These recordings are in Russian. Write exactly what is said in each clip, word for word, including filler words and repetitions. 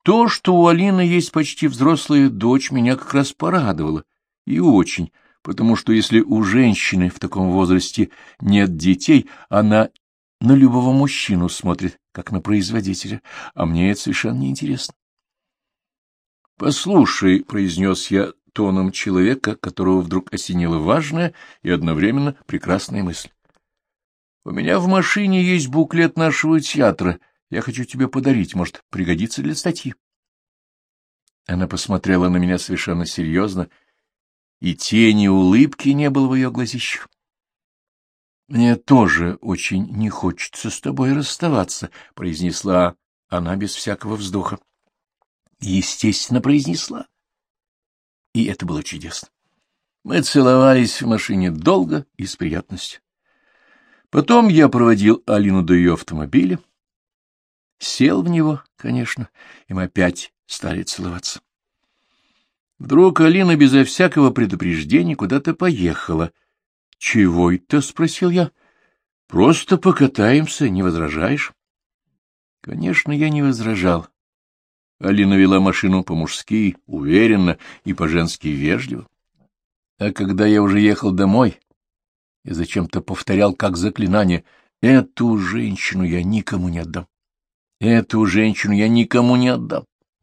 То, что у Алины есть почти взрослая дочь, меня как раз порадовало. И очень, потому что если у женщины в таком возрасте нет детей, она на любого мужчину смотрит, как на производителя, а мне это совершенно неинтересно. — Послушай, — произнес я тоном человека, которого вдруг осенила важная и одновременно прекрасная мысль. — У меня в машине есть буклет нашего театра. Я хочу тебе подарить, может, пригодится для статьи. Она посмотрела на меня совершенно серьезно, и тени улыбки не было в ее глазищах. — Мне тоже очень не хочется с тобой расставаться, — произнесла она без всякого вздоха. Естественно, произнесла. И это было чудесно. Мы целовались в машине долго и с приятностью. Потом я проводил Алину до ее автомобиля, сел в него, конечно, и мы опять стали целоваться. Вдруг Алина безо всякого предупреждения куда-то поехала. — Чего это? — спросил я. — Просто покатаемся, не возражаешь? Конечно, я не возражал. Алина вела машину по-мужски, уверенно и по-женски вежливо. А когда я уже ехал домой, я зачем-то повторял как заклинание: «Эту женщину я никому не отдам! Эту женщину я никому не отдам!»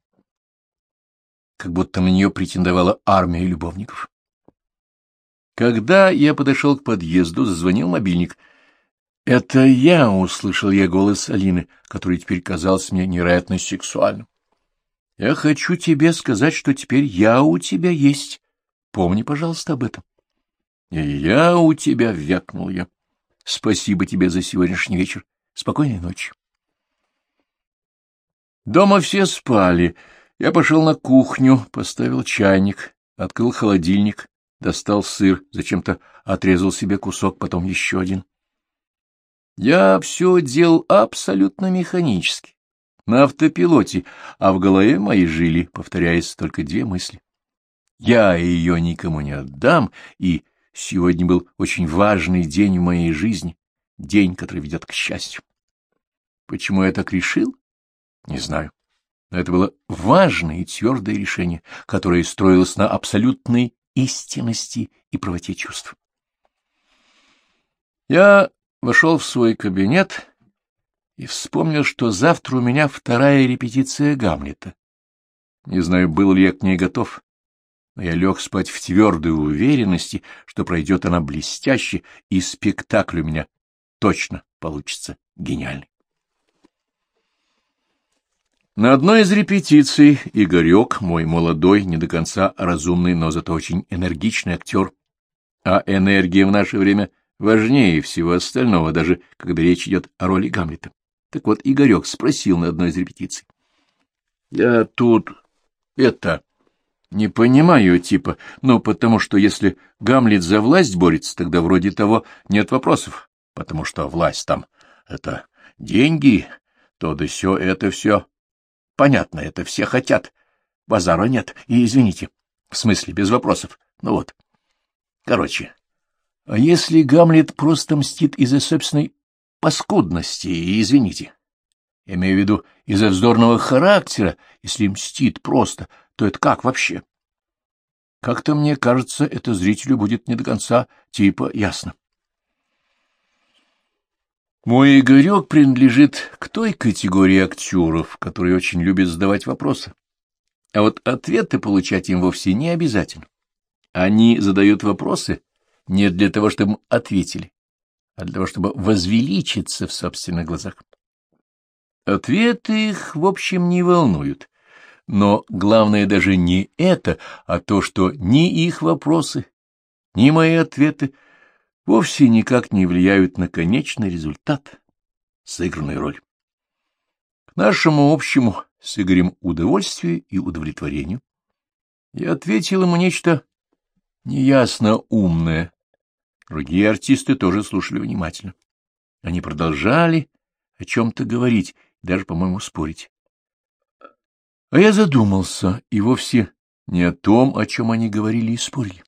Как будто на нее претендовала армия любовников. Когда я подошел к подъезду, зазвонил мобильник. «Это я!» — услышал я голос Алины, который теперь казался мне невероятно сексуальным. «Я хочу тебе сказать, что теперь я у тебя есть. Помни, пожалуйста, об этом». «И я у тебя», — вякнул я. «Спасибо тебе за сегодняшний вечер. Спокойной ночи». Дома все спали. Я пошел на кухню, поставил чайник, открыл холодильник, достал сыр, зачем-то отрезал себе кусок, потом еще один. Я все делал абсолютно механически, на автопилоте, а в голове моей жили, повторяясь, только две мысли. Я ее никому не отдам, и сегодня был очень важный день в моей жизни, день, который ведет к счастью. Почему я так решил? Не знаю. Но это было важное и твердое решение, которое строилось на абсолютной истинности и правоте чувств. Я вошел в свой кабинет и вспомнил, что завтра у меня вторая репетиция Гамлета. Не знаю, был ли я к ней готов, но я лег спать в твердой уверенности, что пройдет она блестяще, и спектакль у меня точно получится гениальный. На одной из репетиций Игорек, мой молодой, не до конца разумный, но зато очень энергичный актер, а энергия в наше время важнее всего остального, даже когда речь идет о роли Гамлета. Так вот, Игорек спросил на одной из репетиций: «Я тут это не понимаю, типа, ну, потому что если Гамлет за власть борется, тогда вроде того нет вопросов, потому что власть там — это деньги, то да сё, это все понятно, это все хотят, базара нет, и извините, в смысле, без вопросов, ну вот, короче». А если Гамлет просто мстит из-за собственной паскудности, и, извините, я имею в виду из-за вздорного характера, если мстит просто, то это как вообще? Как-то, мне кажется, это зрителю будет не до конца типа ясно. Мой Игорек принадлежит к той категории актеров, которые очень любят задавать вопросы. А вот ответы получать им вовсе не обязательно. Они задают вопросы не для того, чтобы ответили, а для того, чтобы возвеличиться в собственных глазах. Ответы их, в общем, не волнуют, но главное даже не это, а то, что ни их вопросы, ни мои ответы вовсе никак не влияют на конечный результат сыгранной роли. К нашему общему с Игорем удовольствию и удовлетворению я ответил ему нечто неясно умное. Другие артисты тоже слушали внимательно. Они продолжали о чем-то говорить, даже, по-моему, спорить. А я задумался, и вовсе не о том, о чем они говорили и спорили.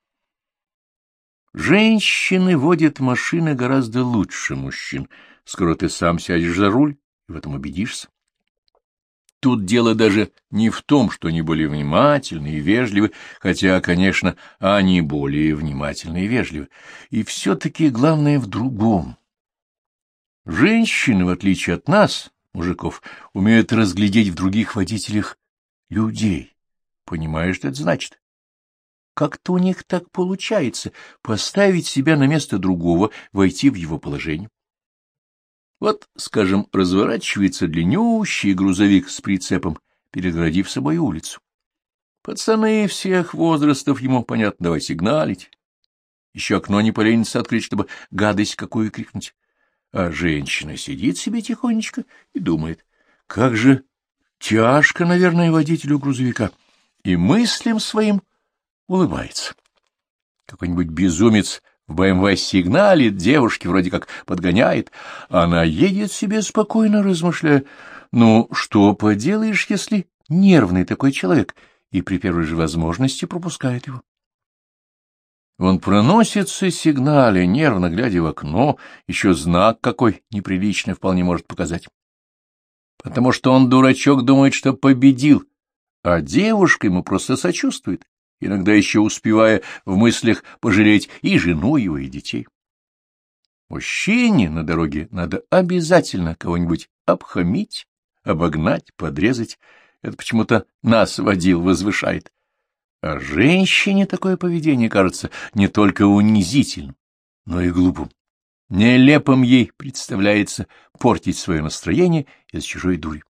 Женщины водят машины гораздо лучше мужчин. Скоро ты сам сядешь за руль и в этом убедишься. Тут дело даже не в том, что они более внимательны и вежливы, хотя, конечно, они более внимательны и вежливы. И все-таки главное в другом. Женщины, в отличие от нас, мужиков, умеют разглядеть в других водителях людей. Понимаешь, что это значит? Как-то у них так получается поставить себя на место другого, войти в его положение. Вот, скажем, разворачивается длиннющий грузовик с прицепом, перегородив собой улицу. Пацаны всех возрастов ему, понятно, давай сигналить. Еще окно не поленится открыть, чтобы гадость какую крикнуть. А женщина сидит себе тихонечко и думает, как же тяжко, наверное, водителю грузовика, и мыслям своим улыбается. Какой-нибудь безумец в бэ эм вэ сигналит, девушке вроде как подгоняет, она едет себе спокойно, размышляя, ну, что поделаешь, если нервный такой человек, и при первой же возможности пропускает его. Он проносится сигналя, нервно глядя в окно, еще знак какой неприличный вполне может показать. Потому что он, дурачок, думает, что победил, а девушка ему просто сочувствует, иногда еще успевая в мыслях пожалеть и жену его, и детей. Мужчине на дороге надо обязательно кого-нибудь обхамить, обогнать, подрезать. Это почему-то нас, водил, возвышает. А женщине такое поведение кажется не только унизительным, но и глупым. Нелепым ей представляется портить свое настроение из чужой дури.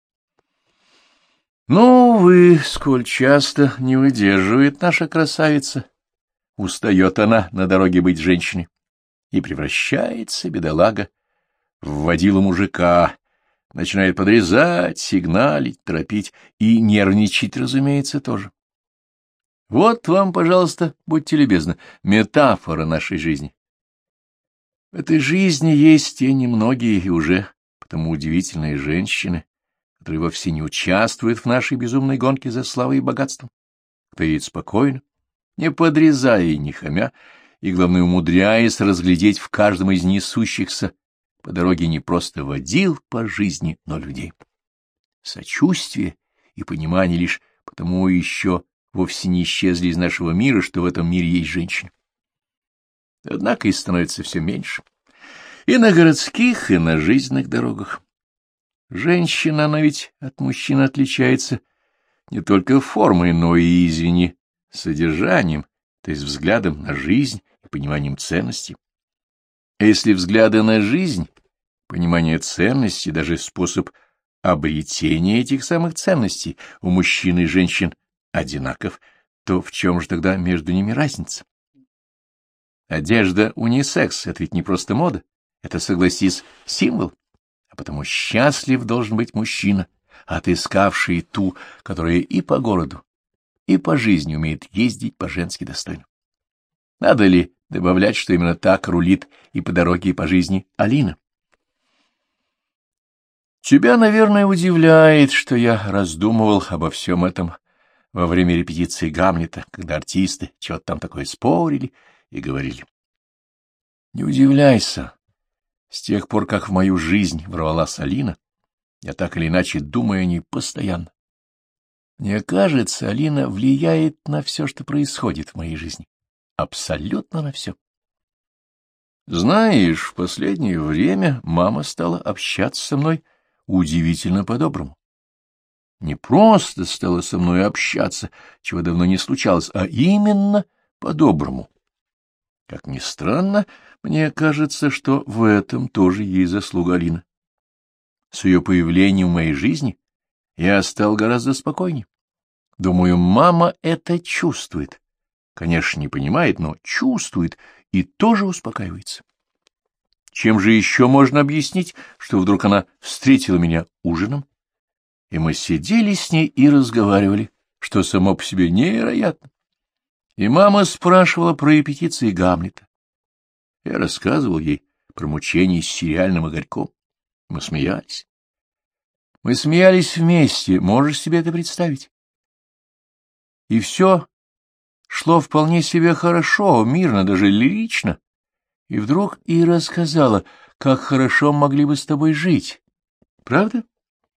Ну, вы, сколь часто не выдерживает наша красавица, устает она на дороге быть женщиной и превращается, бедолага, в водилу мужика, начинает подрезать, сигналить, торопить и нервничать, разумеется, тоже. Вот вам, пожалуйста, будьте любезны, метафора нашей жизни. В этой жизни есть те немногие и уже потому удивительные женщины, которые вовсе не участвуют в нашей безумной гонке за славой и богатством, кто едет спокойно, не подрезая и не хамя, и, главное, умудряясь разглядеть в каждом из несущихся по дороге не просто водил по жизни, но людей. Сочувствие и понимание лишь потому еще вовсе не исчезли из нашего мира, что в этом мире есть женщины. Однако их становится все меньше. И на городских, и на жизненных дорогах. Женщина, она ведь от мужчин отличается не только формой, но и, извини, содержанием, то есть взглядом на жизнь и пониманием ценностей. А если взгляды на жизнь, понимание ценностей, даже способ обретения этих самых ценностей у мужчин и женщин одинаков, то в чем же тогда между ними разница? Одежда унисекс — это ведь не просто мода, это, согласись, символ. А потому счастлив должен быть мужчина, отыскавший ту, которая и по городу, и по жизни умеет ездить по-женски достойно. Надо ли добавлять, что именно так рулит и по дороге, и по жизни Алина? Тебя, наверное, удивляет, что я раздумывал обо всем этом во время репетиции Гамлета, когда артисты чего-то там такое спорили и говорили. Не удивляйся. С тех пор, как в мою жизнь ворвалась Алина, я так или иначе думаю о ней постоянно. Мне кажется, Алина влияет на все, что происходит в моей жизни. Абсолютно на все. Знаешь, в последнее время мама стала общаться со мной удивительно по-доброму. Не просто стала со мной общаться, чего давно не случалось, а именно по-доброму. Как ни странно, мне кажется, что в этом тоже есть заслуга Алины. С ее появлением в моей жизни я стал гораздо спокойнее. Думаю, мама это чувствует. Конечно, не понимает, но чувствует и тоже успокаивается. Чем же еще можно объяснить, что вдруг она встретила меня ужином, и мы сидели с ней и разговаривали, что само по себе невероятно. И мама спрашивала про репетиции Гамлета. Я рассказывал ей про мучения с сериальным огоньком. Мы смеялись. Мы смеялись вместе, можешь себе это представить? И все шло вполне себе хорошо, мирно, даже лирично. И вдруг и рассказала, как хорошо могли бы с тобой жить. Правда?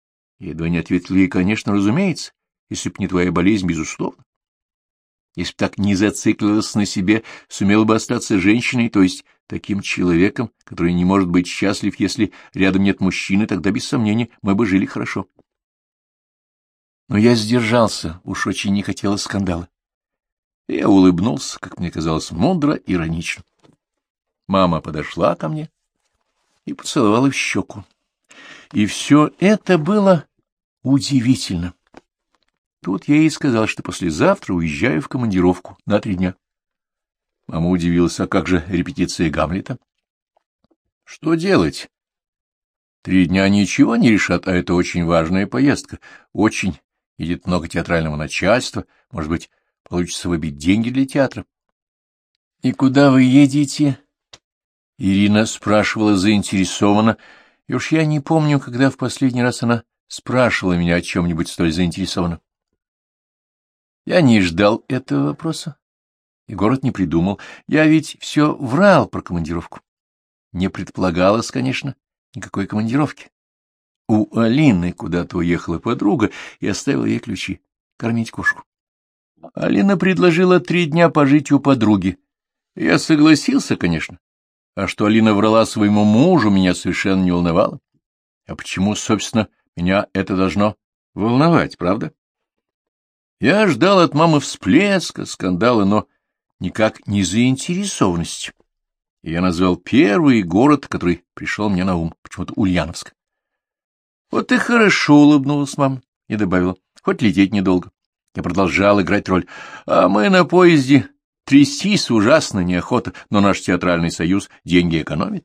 Я едва не ответил ей, конечно, разумеется, если б не твоя болезнь, безусловно. Если б так не зациклилась на себе, сумела бы остаться женщиной, то есть таким человеком, который не может быть счастлив, если рядом нет мужчины, тогда, без сомнения, мы бы жили хорошо. Но я сдержался, уж очень не хотелось скандала. Я улыбнулся, как мне казалось, мудро, иронично. Мама подошла ко мне и поцеловала в щеку. И все это было удивительно. Тут я ей сказал, что послезавтра уезжаю в командировку на три дня. Мама удивилась, а как же репетиция Гамлета? Что делать? Три дня ничего не решат, а это очень важная поездка. Очень. Едет много театрального начальства. Может быть, получится выбить деньги для театра. — И куда вы едете? Ирина спрашивала заинтересованно, и уж я не помню, когда в последний раз она спрашивала меня о чем-нибудь столь заинтересованно. Я не ждал этого вопроса, и город не придумал. Я ведь все врал про командировку. Не предполагалось, конечно, никакой командировки. У Алины куда-то уехала подруга и оставила ей ключи кормить кошку. Алина предложила три дня пожить у подруги. Я согласился, конечно. А что Алина врала своему мужу, меня совершенно не волновало. А почему, собственно, меня это должно волновать, правда? Я ждал от мамы всплеска, скандала, но никак не заинтересованности. И я назвал первый город, который пришел мне на ум, почему-то Ульяновск. Вот и хорошо, улыбнулась мама и добавила, хоть лететь недолго. Я продолжал играть роль. А мы на поезде трястись ужасно неохота, но наш театральный союз деньги экономит.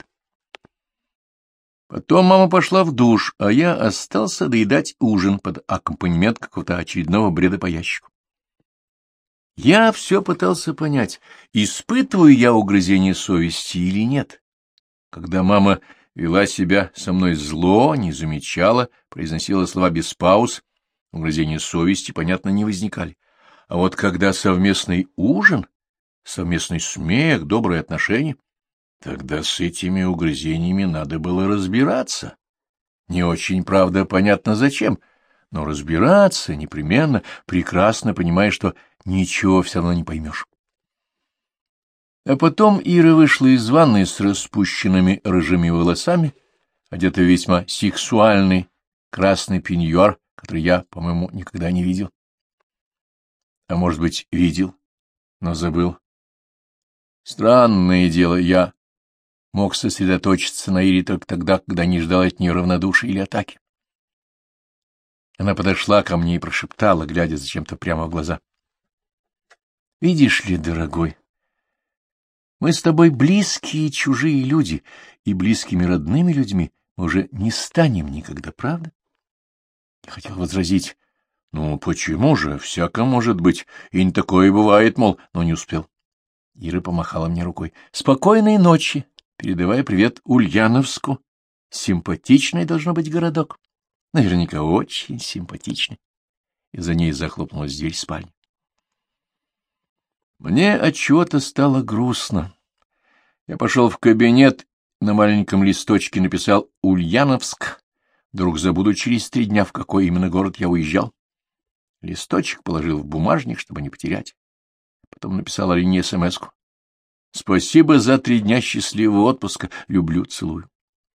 Потом мама пошла в душ, а я остался доедать ужин под аккомпанемент какого-то очередного бреда по ящику. Я все пытался понять, испытываю я угрызение совести или нет. Когда мама вела себя со мной зло, не замечала, произносила слова без пауз, угрызения совести, понятно, не возникали. А вот когда совместный ужин, совместный смех, добрые отношения, тогда с этими угрызениями надо было разбираться. Не очень, правда, понятно зачем, но разбираться непременно, прекрасно понимая, что ничего все равно не поймешь. А потом Ира вышла из ванной с распущенными рыжими волосами, одетая в весьма сексуальный красный пеньюар, который я, по-моему, никогда не видел. А может быть, видел, но забыл. Странное дело, я мог сосредоточиться на Ире только тогда, когда не ждал от нее равнодушия или атаки. Она подошла ко мне и прошептала, глядя зачем-то прямо в глаза. — Видишь ли, дорогой, мы с тобой близкие чужие люди, и близкими родными людьми мы уже не станем никогда, правда? Я хотел возразить, ну почему же, всяко может быть, и не такое бывает, мол, но не успел. Ира помахала мне рукой. — Спокойной ночи, передавай привет Ульяновску. Симпатичный должно быть городок. Наверняка очень симпатичный. И за ней захлопнулась дверь спальни. Мне отчего-то стало грустно. Я пошел в кабинет, на маленьком листочке написал «Ульяновск». Вдруг забуду через три дня, в какой именно город я уезжал. Листочек положил в бумажник, чтобы не потерять. Потом написал Алине смс-ку. «Спасибо за три дня счастливого отпуска. Люблю, целую».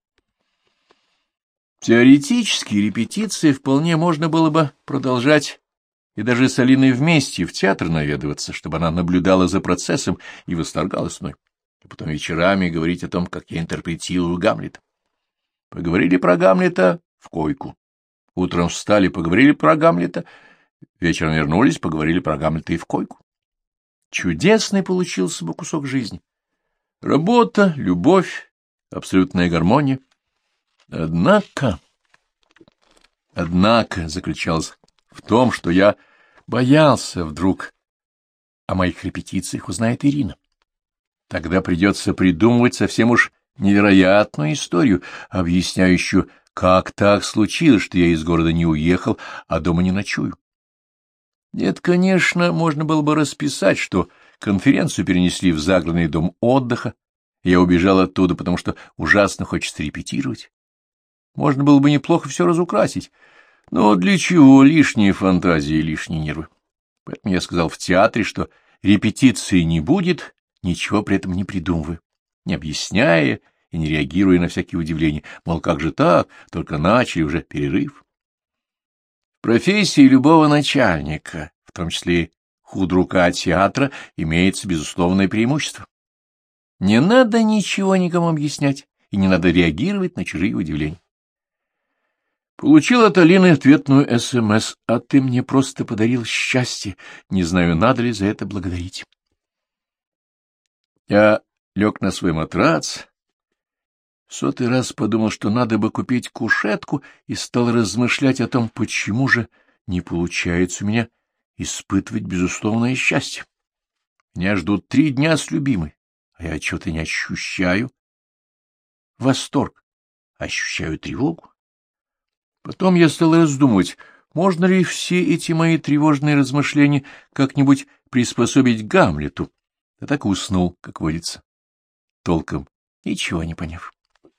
Теоретически репетиции вполне можно было бы продолжать и даже с Алиной вместе в театр наведываться, чтобы она наблюдала за процессом и восторгалась мной, и потом вечерами говорить о том, как я интерпретирую Гамлета. Поговорили про Гамлета в койку. Утром встали, поговорили про Гамлета, вечером вернулись, поговорили про Гамлета и в койку. Чудесный получился бы кусок жизни. Работа, любовь, абсолютная гармония. Однако, однако, заключалось в том, что я боялся вдруг о моих репетициях узнает Ирина. Тогда придется придумывать совсем уж невероятную историю, объясняющую, как так случилось, что я из города не уехал, а дома не ночую. Нет, конечно, можно было бы расписать, что конференцию перенесли в загородный дом отдыха, и я убежал оттуда, потому что ужасно хочется репетировать. Можно было бы неплохо все разукрасить. Но для чего лишние фантазии и лишние нервы? Поэтому я сказал в театре, что репетиции не будет, ничего при этом не придумывая, не объясняя и не реагируя на всякие удивления. Мол, как же так, только начали, уже перерыв. В профессии любого начальника, в том числе и худрука театра, имеется безусловное преимущество. Не надо ничего никому объяснять, и не надо реагировать на чужие удивления. Получил от Алины ответную СМС: «А ты мне просто подарил счастье. Не знаю, надо ли за это благодарить». Я лег на свой матрац, в сотый раз подумал, что надо бы купить кушетку, и стал размышлять о том, почему же не получается у меня испытывать безусловное счастье. Меня ждут три дня с любимой, а я чего-то не ощущаю восторг, ощущаю тревогу. Потом я стал раздумывать, можно ли все эти мои тревожные размышления как-нибудь приспособить к Гамлету. Я так и уснул, как водится, толком ничего не поняв.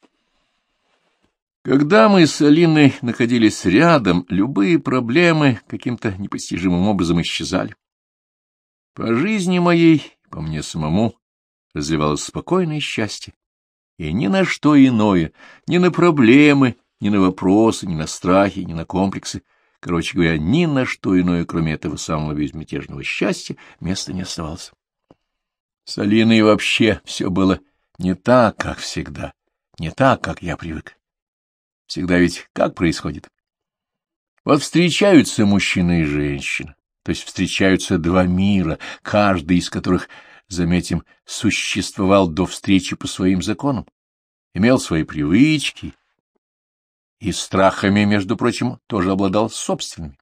Когда мы с Алиной находились рядом, любые проблемы каким-то непостижимым образом исчезали. По жизни моей, по мне самому, разливалось спокойное счастье, и ни на что иное, ни на проблемы, ни на вопросы, ни на страхи, ни на комплексы, короче говоря, ни на что иное, кроме этого самого безмятежного счастья, места не оставалось. С Алиной вообще все было не так, как всегда, не так, как я привык. Всегда ведь как происходит? Вот встречаются мужчина и женщина, то есть встречаются два мира, каждый из которых, заметим, существовал до встречи по своим законам, имел свои привычки, и страхами, между прочим, тоже обладал собственными.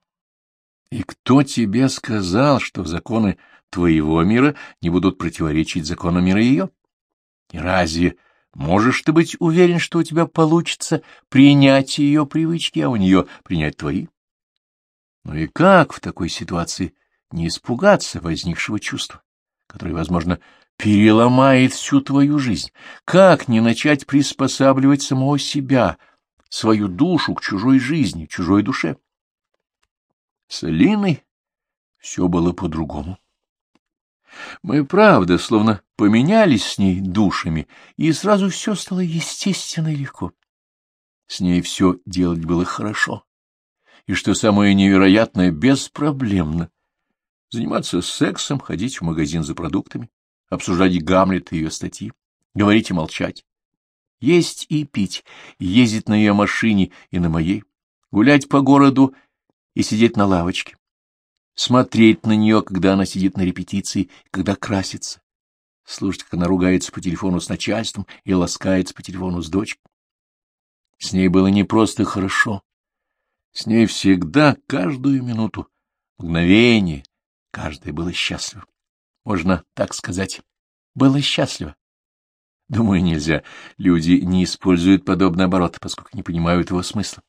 И кто тебе сказал, что законы твоего мира не будут противоречить законам мира ее? И разве можешь ты быть уверен, что у тебя получится принять ее привычки, а у нее принять твои? Ну и как в такой ситуации не испугаться возникшего чувства, которое, возможно, переломает всю твою жизнь? Как не начать приспосабливать самого себя, свою душу к чужой жизни, чужой душе? С Алиной все было по-другому. Мы, правда, словно поменялись с ней душами, и сразу все стало естественно и легко. С ней все делать было хорошо, и, что самое невероятное, беспроблемно. Заниматься сексом, ходить в магазин за продуктами, обсуждать Гамлет и ее статьи, говорить и молчать. Есть и пить, ездить на ее машине и на моей, гулять по городу и сидеть на лавочке, смотреть на нее, когда она сидит на репетиции, когда красится, слушать, как она ругается по телефону с начальством и ласкается по телефону с дочкой. С ней было не просто хорошо, с ней всегда, каждую минуту, мгновение, каждое было счастливо. Можно так сказать, было счастливо. Думаю, нельзя. Люди не используют подобный оборот, поскольку не понимают его смысла.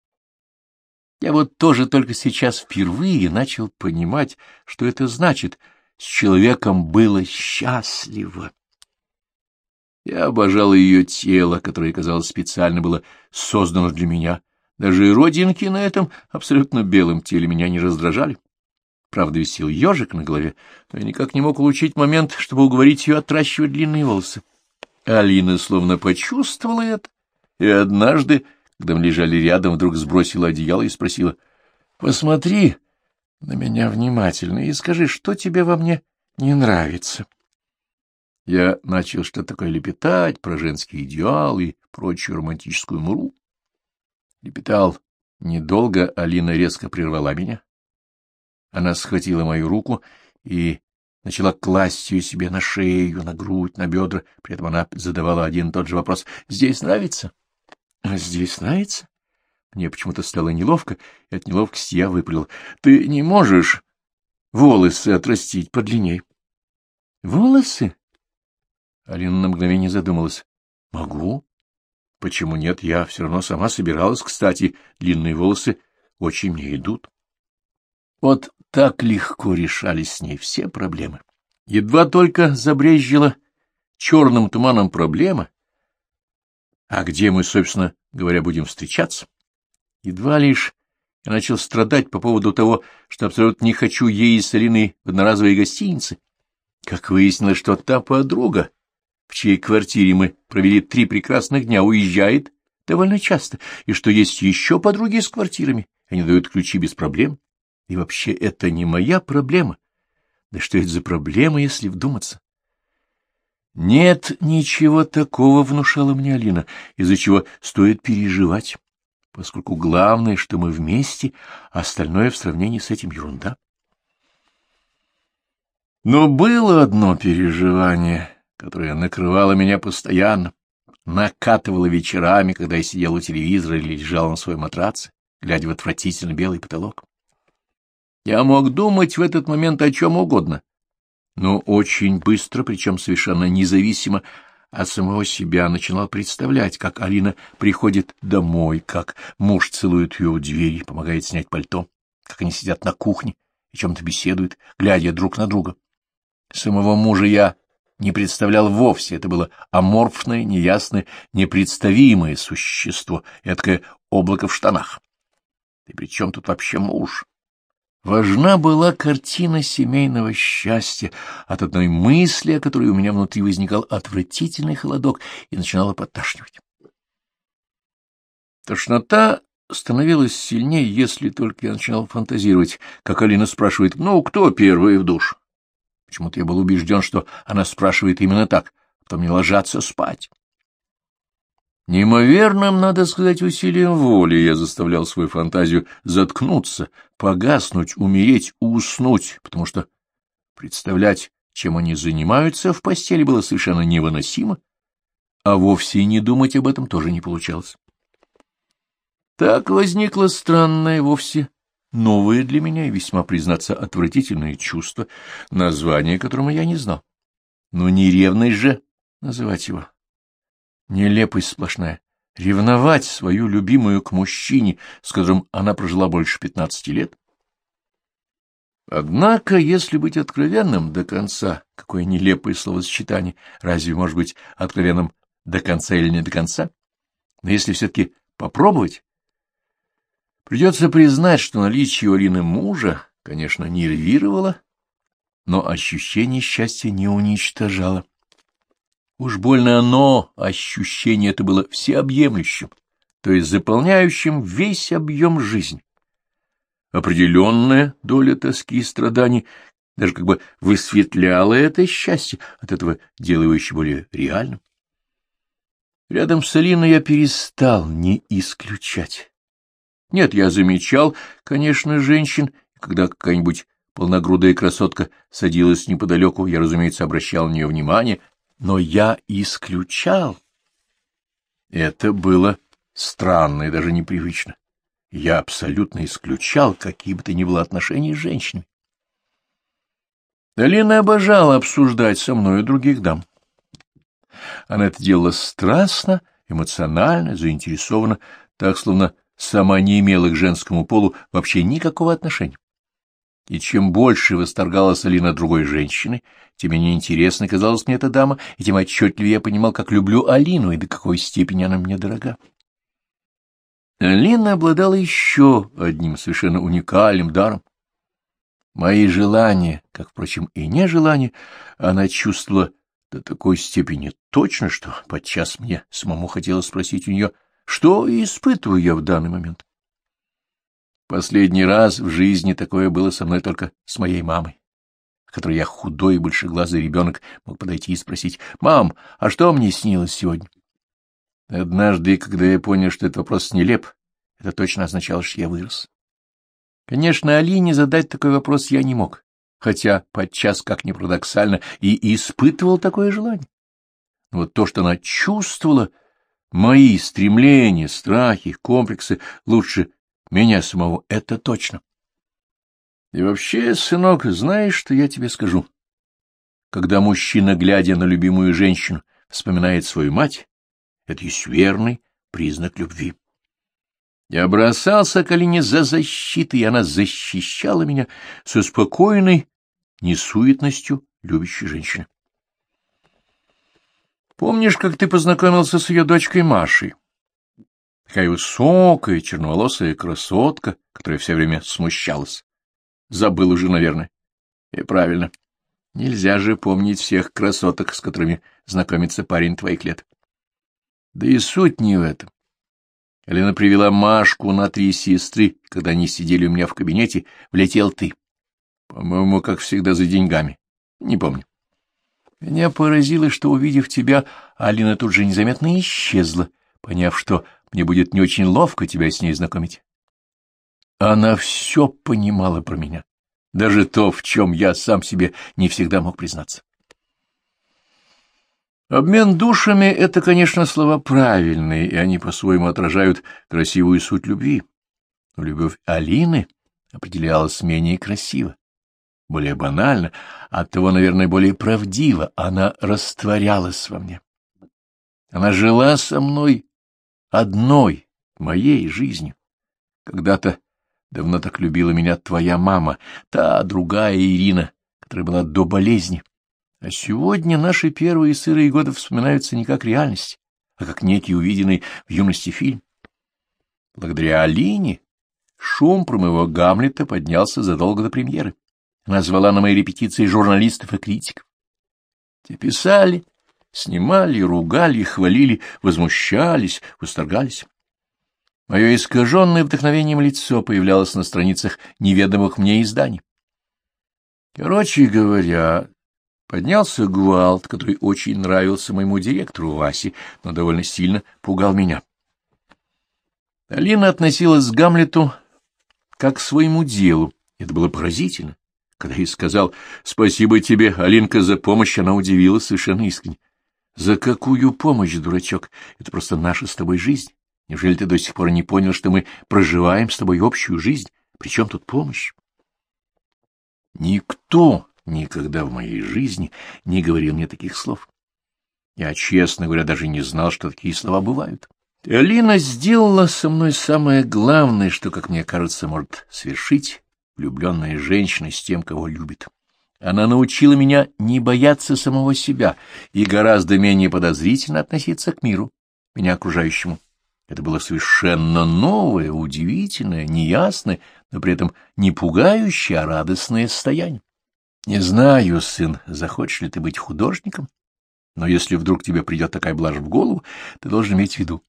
Я вот тоже только сейчас впервые начал понимать, что это значит: с человеком было счастливо. Я обожал ее тело, которое, казалось, специально было создано для меня. Даже родинки на этом абсолютно белом теле меня не раздражали. Правда, висел ежик на голове, но я никак не мог улучшить момент, чтобы уговорить ее отращивать длинные волосы. Алина словно почувствовала это, и однажды, когда мы лежали рядом, вдруг сбросила одеяло и спросила: «Посмотри на меня внимательно и скажи, что тебе во мне не нравится». Я начал что-то такое лепетать про женские идеалы и прочую романтическую муру. Лепетал недолго, Алина резко прервала меня. Она схватила мою руку и начала класть ее себе на шею, на грудь, на бедра. При этом она задавала один и тот же вопрос: «Здесь нравится?» «А здесь нравится?» Мне почему-то стало неловко, и от неловкости я выпалил: «Ты не можешь волосы отрастить подлинней?» «Волосы?» Алина на мгновение задумалась. «Могу. Почему нет? Я все равно сама собиралась. Кстати, длинные волосы очень мне идут». Вот так легко решались с ней все проблемы. Едва только забрезжила черным туманом проблема, а где мы, собственно говоря, будем встречаться, едва лишь Я начал страдать по поводу того, что абсолютно не хочу ей с Алиной в одноразовой гостинице. Как выяснилось, что та подруга, в чьей квартире мы провели три прекрасных дня, уезжает довольно часто, и что есть еще подруги с квартирами, они дают ключи без проблем. И вообще это не моя проблема. Да что это за проблема, если вдуматься? Нет ничего такого, внушала мне Алина, из-за чего стоит переживать, поскольку главное, что мы вместе, а остальное в сравнении с этим ерунда. Но было одно переживание, которое накрывало меня постоянно, накатывало вечерами, когда я сидел у телевизора или лежал на своем матраце, глядя в отвратительно белый потолок. Я мог думать в этот момент о чем угодно, но очень быстро, причем совершенно независимо от самого себя, начинал представлять, как Алина приходит домой, как муж целует ее у двери, помогает снять пальто, как они сидят на кухне и чем-то беседуют, глядя друг на друга. Самого мужа я не представлял вовсе, это было аморфное, неясное, непредставимое существо, эдакое облако в штанах. И при чем тут вообще муж? Важна была картина семейного счастья, от одной мысли, о которой у меня внутри возникал отвратительный холодок и начинала подташнивать. Тошнота становилась сильнее, если только я начинал фантазировать, как Алина спрашивает: «Ну, кто первый в душ?» Почему-то я был убежден, что она спрашивает именно так, а потом не ложатся спать. Неимоверным, надо сказать, усилием воли я заставлял свою фантазию заткнуться, погаснуть, умереть, уснуть, потому что представлять, чем они занимаются в постели, было совершенно невыносимо, а вовсе и не думать об этом тоже не получалось. Так возникло странное, вовсе новое для меня и весьма, признаться, отвратительное чувство, название которому я не знал. Но не ревность же называть его. Нелепость сплошная. Ревновать свою любимую к мужчине, с которым она прожила больше пятнадцати лет. Однако, если быть откровенным до конца, какое нелепое словосочетание, разве может быть откровенным до конца или не до конца? Но если все-таки попробовать, придется признать, что наличие у Алины мужа, конечно, нервировало, но ощущение счастья не уничтожало. Уж больно оно, ощущение это было всеобъемлющим, то есть заполняющим весь объем жизни. Определенная доля тоски и страданий даже как бы высветляла это счастье, от этого делая его еще более реальным. Рядом с Алиной я перестал не исключать. Нет, я замечал, конечно, женщин, когда какая-нибудь полногрудая красотка садилась неподалеку, я, разумеется, обращал на нее внимание, но я исключал. Это было странно и даже непривычно. Я абсолютно исключал какие бы то ни было отношения с женщинами. Алина обожала обсуждать со мной других дам. Она это делала страстно, эмоционально, заинтересованно, так, словно сама не имела к женскому полу вообще никакого отношения. И чем больше восторгалась Алина другой женщиной, тем менее интересной казалась мне эта дама, и тем отчетливее я понимал, как люблю Алину и до какой степени она мне дорога. Алина обладала еще одним совершенно уникальным даром. Мои желания, как, впрочем, и нежелания, она чувствовала до такой степени точно, что подчас мне самому хотелось спросить у нее, что испытываю я в данный момент. Последний раз в жизни такое было со мной только с моей мамой, к которой я, худой и большеглазый ребенок, мог подойти и спросить: «Мам, а что мне снилось сегодня?» Однажды, когда я понял, что этот вопрос нелеп, это точно означало, что я вырос. Конечно, Алине задать такой вопрос я не мог, хотя подчас, как ни парадоксально, и испытывал такое желание. Но вот то, что она чувствовала, мои стремления, страхи, комплексы, лучше меня самого, это точно. И вообще, сынок, знаешь, что я тебе скажу? Когда мужчина, глядя на любимую женщину, вспоминает свою мать, это есть верный признак любви. Я бросался к Алине за защитой, и она защищала меня со спокойной несуетностью любящей женщины. Помнишь, как ты познакомился с ее дочкой Машей? Такая высокая, черноволосая красотка, которая все время смущалась. Забыл уже, наверное. И правильно. Нельзя же помнить всех красоток, с которыми знакомится парень твоих лет. Да и суть не в этом. Алина привела Машку на три сестры, когда они сидели у меня в кабинете, влетел ты. По-моему, как всегда, за деньгами. Не помню. Меня поразило, что, увидев тебя, Алина тут же незаметно исчезла, поняв, что мне будет не очень ловко тебя с ней знакомить. Она все понимала про меня, даже то, в чем я сам себе не всегда мог признаться. Обмен душами — это, конечно, слова правильные, и они по-своему отражают красивую суть любви. Но любовь Алины определялась менее красиво, более банально, оттого, наверное, более правдиво. Она растворялась во мне. Она жила со мной одной, моей жизнью. Когда-то давно так любила меня твоя мама, та другая Ирина, которая была до болезни. А сегодня наши первые сырые годы вспоминаются не как реальность, а как некий увиденный в юности фильм. Благодаря Алине шум про моего Гамлета поднялся задолго до премьеры. Она звала на мои репетиции журналистов и критиков. Те писали, снимали, ругали, хвалили, возмущались, восторгались. Мое искаженное вдохновением лицо появлялось на страницах неведомых мне изданий. Короче говоря, поднялся гвалт, который очень нравился моему директору Васе, но довольно сильно пугал меня. Алина относилась к Гамлету как к своему делу. Это было поразительно. Когда я сказал «Спасибо тебе, Алинка, за помощь», она удивилась совершенно искренне. «За какую помощь, дурачок? Это просто наша с тобой жизнь. Неужели ты до сих пор не понял, что мы проживаем с тобой общую жизнь? Причем тут помощь?» Никто никогда в моей жизни не говорил мне таких слов. Я, честно говоря, даже не знал, что такие слова бывают. И Алина сделала со мной самое главное, что, как мне кажется, может свершить влюбленная женщина с тем, кого любит. Она научила меня не бояться самого себя и гораздо менее подозрительно относиться к миру, меня окружающему. Это было совершенно новое, удивительное, неясное, но при этом не пугающее, а радостное состояние. Не знаю, сын, захочешь ли ты быть художником, но если вдруг тебе придет такая блажь в голову, ты должен иметь в виду.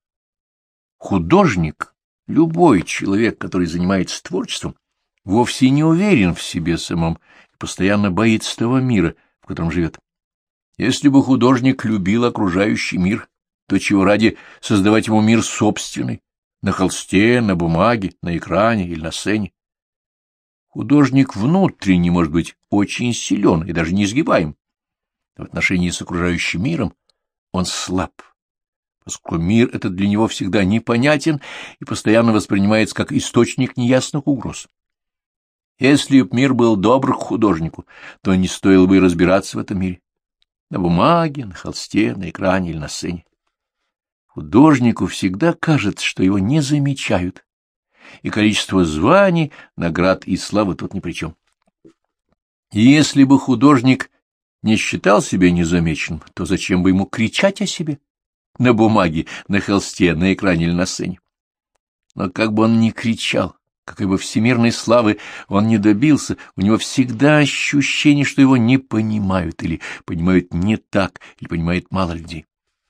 Художник, любой человек, который занимается творчеством, вовсе не уверен в себе самом и постоянно боится того мира, в котором живет. Если бы художник любил окружающий мир, то чего ради создавать ему мир собственный, на холсте, на бумаге, на экране или на сцене? Художник внутренне может быть очень силен и даже неизгибаем. В отношении с окружающим миром он слаб, поскольку мир этот для него всегда непонятен и постоянно воспринимается как источник неясных угроз. Если б мир был добр к художнику, то не стоило бы и разбираться в этом мире. На бумаге, на холсте, на экране или на сцене. Художнику всегда кажется, что его не замечают, и количество званий, наград и славы тут ни при чем. И если бы художник не считал себя незамеченным, то зачем бы ему кричать о себе? На бумаге, на холсте, на экране или на сцене. Но как бы он ни кричал, какой бы всемирной славы он не добился, у него всегда ощущение, что его не понимают, или понимают не так, или понимает мало людей.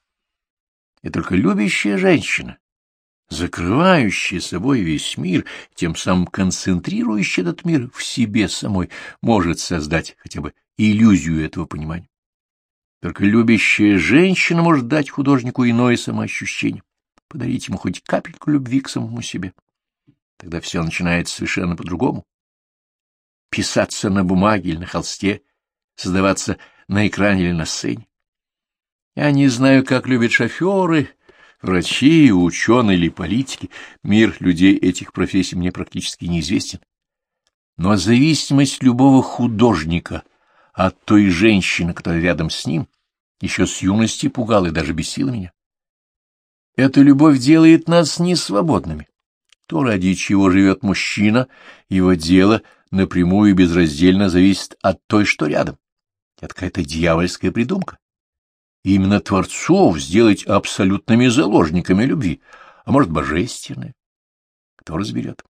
И только любящая женщина, закрывающая собой весь мир, тем самым концентрирующая этот мир в себе самой, может создать хотя бы иллюзию этого понимания. Только любящая женщина может дать художнику иное самоощущение, подарить ему хоть капельку любви к самому себе. Тогда все начинается совершенно по-другому. Писаться на бумаге или на холсте, создаваться на экране или на сцене. Я не знаю, как любят шоферы, врачи, ученые или политики. Мир людей этих профессий мне практически неизвестен. Но зависимость любого художника от той женщины, которая рядом с ним, еще с юности пугала и даже бесила меня. Эта любовь делает нас несвободными. То, ради чего живет мужчина, его дело напрямую и безраздельно зависит от той, что рядом. Это какая-то дьявольская придумка. И именно творцов сделать абсолютными заложниками любви, а может, божественное. Кто разберет?